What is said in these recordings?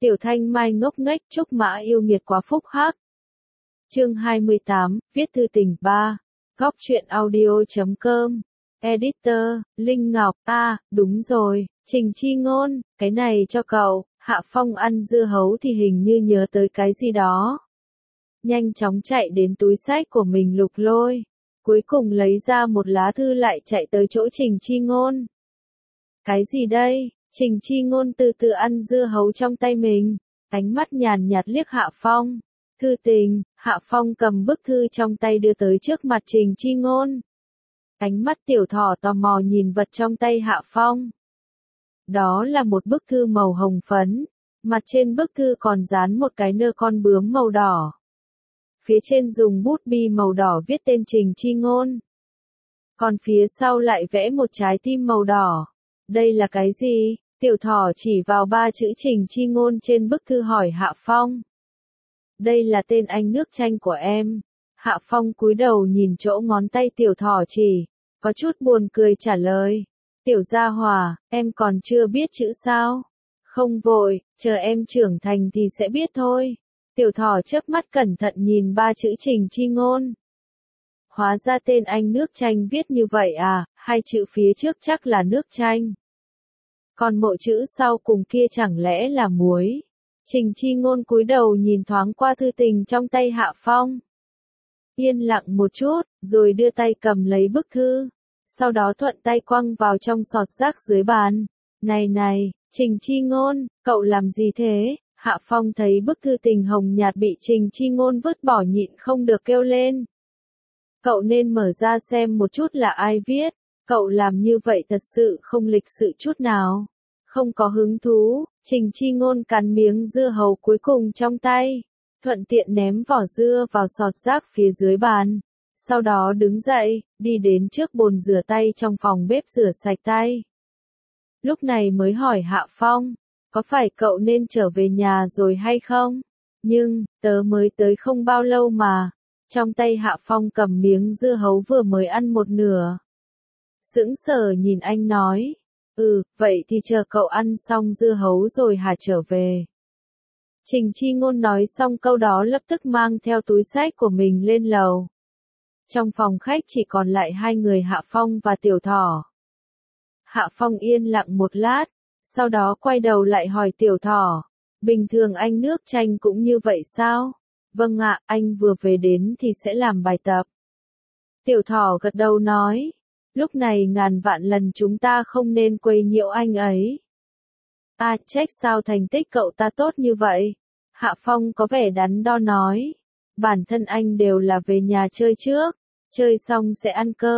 Tiểu Thanh Mai ngốc nghếch, Trúc Mã yêu nghiệt quá phúc hắc. Chương 28, viết thư tình 3. Góc truyện audio.com. Editor, Linh Ngọc. Đúng rồi, Trình Chi Ngôn, cái này cho cậu. Hạ Phong ăn dưa hấu thì hình như nhớ tới cái gì đó. Nhanh chóng chạy đến túi xách của mình lục lôi. Cuối cùng lấy ra một lá thư lại chạy tới chỗ Trình Chi Ngôn. Cái gì đây? Trình Chi Ngôn từ từ ăn dưa hấu trong tay mình. Ánh mắt nhàn nhạt liếc Hạ Phong. Thư tình. Hạ Phong cầm bức thư trong tay đưa tới trước mặt Trình Chi Ngôn. Ánh mắt tiểu thỏ tò mò nhìn vật trong tay Hạ Phong. Đó là một bức thư màu hồng phấn. Mặt trên bức thư còn dán một cái nơ con bướm màu đỏ. Phía trên dùng bút bi màu đỏ viết tên Trình Chi Ngôn. Còn phía sau lại vẽ một trái tim màu đỏ. Đây là cái gì? Tiểu thỏ chỉ vào 3 chữ Trình Chi Ngôn trên bức thư hỏi Hạ Phong. Đây là tên anh nước chanh của em. Hạ Phong cúi đầu nhìn chỗ ngón tay tiểu thỏ chỉ, có chút buồn cười trả lời. Tiểu gia hỏa, em còn chưa biết chữ sao? Không vội, chờ em trưởng thành thì sẽ biết thôi. Tiểu thỏ chớp mắt cẩn thận nhìn 3 chữ Trình Chi Ngôn. Hóa ra tên anh nước chanh viết như vậy à, 2 chữ phía trước chắc là nước chanh. Còn mỗi chữ sau cùng kia chẳng lẽ là muối? Trình Chi Ngôn cúi đầu nhìn thoáng qua thư tình trong tay Hạ Phong. Yên lặng một chút, rồi đưa tay cầm lấy bức thư. Sau đó thuận tay quăng vào trong sọt rác dưới bàn. Này, Trình Chi Ngôn, cậu làm gì thế? Hạ Phong thấy bức thư tình hồng nhạt bị Trình Chi Ngôn vứt bỏ nhịn không được kêu lên. Cậu nên mở ra xem một chút là ai viết. Cậu làm như vậy thật sự không lịch sự chút nào. Không có hứng thú. Trình Chi Ngôn cắn miếng dưa hấu cuối cùng trong tay. Thuận tiện ném vỏ dưa vào sọt rác phía dưới bàn. Sau đó đứng dậy, đi đến trước bồn rửa tay trong phòng bếp rửa sạch tay. Lúc này mới hỏi Hạ Phong, có phải cậu nên trở về nhà rồi hay không? Nhưng, tớ mới tới không bao lâu mà. Trong tay Hạ Phong cầm miếng dưa hấu vừa mới ăn một nửa. Sững sờ nhìn anh nói, vậy thì chờ cậu ăn xong dưa hấu rồi hả trở về. Trình Chi Ngôn nói xong câu đó lập tức mang theo túi xách của mình lên lầu. Trong phòng khách chỉ còn lại 2 người Hạ Phong và Tiểu Thỏ. Hạ Phong yên lặng một lát, sau đó quay đầu lại hỏi Tiểu Thỏ, bình thường anh nước chanh cũng như vậy sao? Vâng ạ, anh vừa về đến thì sẽ làm bài tập. Tiểu Thỏ gật đầu nói, lúc này ngàn vạn lần chúng ta không nên quấy nhiễu anh ấy. Trách sao thành tích cậu ta tốt như vậy? Hạ Phong có vẻ đắn đo nói, bản thân anh đều là về nhà chơi trước, chơi xong sẽ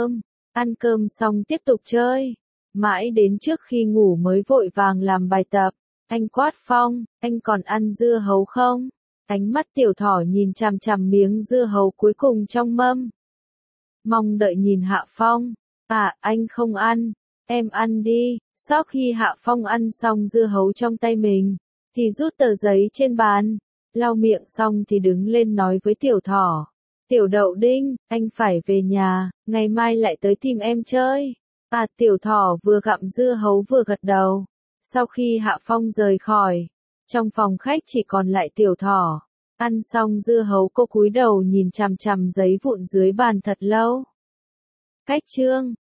ăn cơm xong tiếp tục chơi, mãi đến trước khi ngủ mới vội vàng làm bài tập. Anh quát Phong, anh còn ăn dưa hấu không? Ánh mắt Tiểu Thỏ nhìn chằm chằm miếng dưa hấu cuối cùng trong mâm. Mong đợi nhìn Hạ Phong, anh không ăn, em ăn đi. Sau khi Hạ Phong ăn xong dưa hấu trong tay mình, thì rút tờ giấy trên bàn, lau miệng xong thì đứng lên nói với Tiểu Thỏ. Tiểu Đậu Đinh, anh phải về nhà, ngày mai lại tới tìm em chơi. Tiểu Thỏ vừa gặm dưa hấu vừa gật đầu. Sau khi Hạ Phong rời khỏi, trong phòng khách chỉ còn lại Tiểu Thỏ. Ăn xong dưa hấu cô cúi đầu nhìn chằm chằm giấy vụn dưới bàn thật lâu. Cách chương